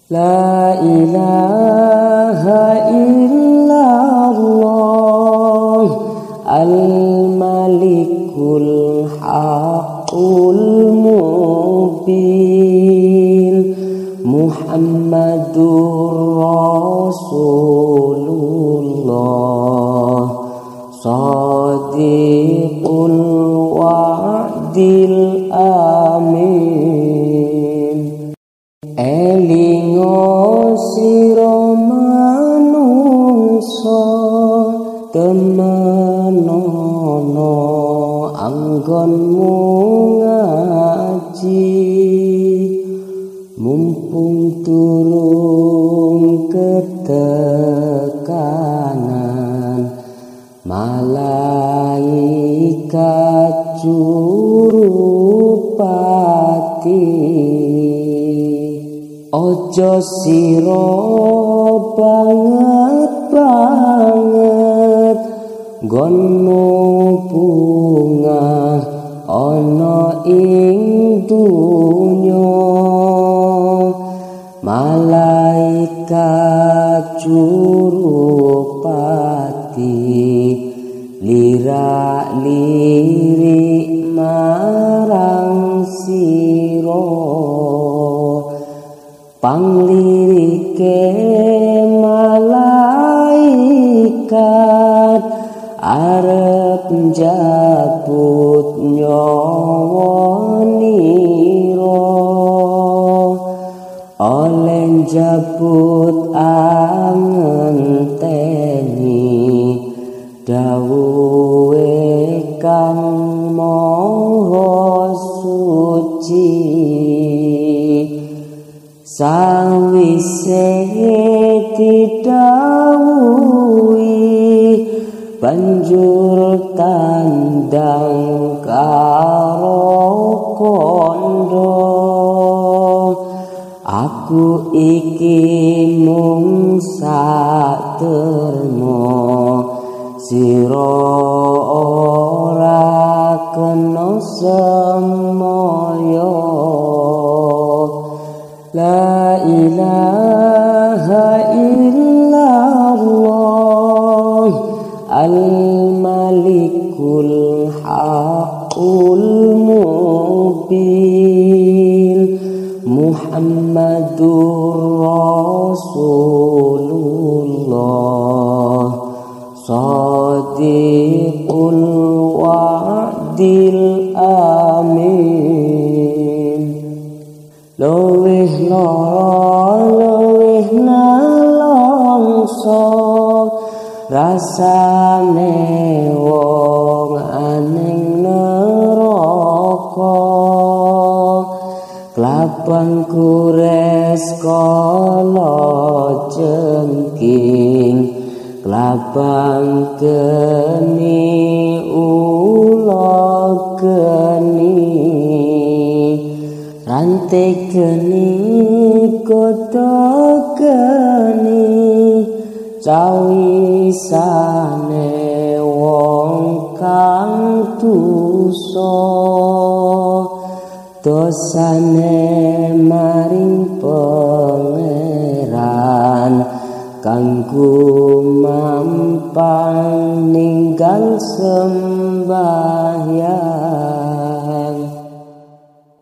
La ilaha illallah al-malikul haqqul mubin Muhammadur Rasulullah Shadiqul wa'dil amin Elingo sira manungsa temenono anggonmu ngaji mumpung turun ketekanan malaikat jurupati ojo sira banget gono bunga ana ing dunya malaikat jurupati lirak-lirik marang sira panglirike malaikat arep njabut nyawa nira oleh njabut angenteni dawuhe kang maha suci sawise didhawuhi banjur tandang karo kondo aku iki mung satermo sira ora kena semaya la ilaha illallah al-malikul haqqul mubin Muhammadur Rasulullah Shadiqul wa'dil amin luwih lara luwih nalongso rasane wong aning neraka klabang kures kala jengking klabang geni ula geni rantai geni godhog geni cawisane wong kang dosa dosane maring pangeran kanggo mampang ninggal sembahyang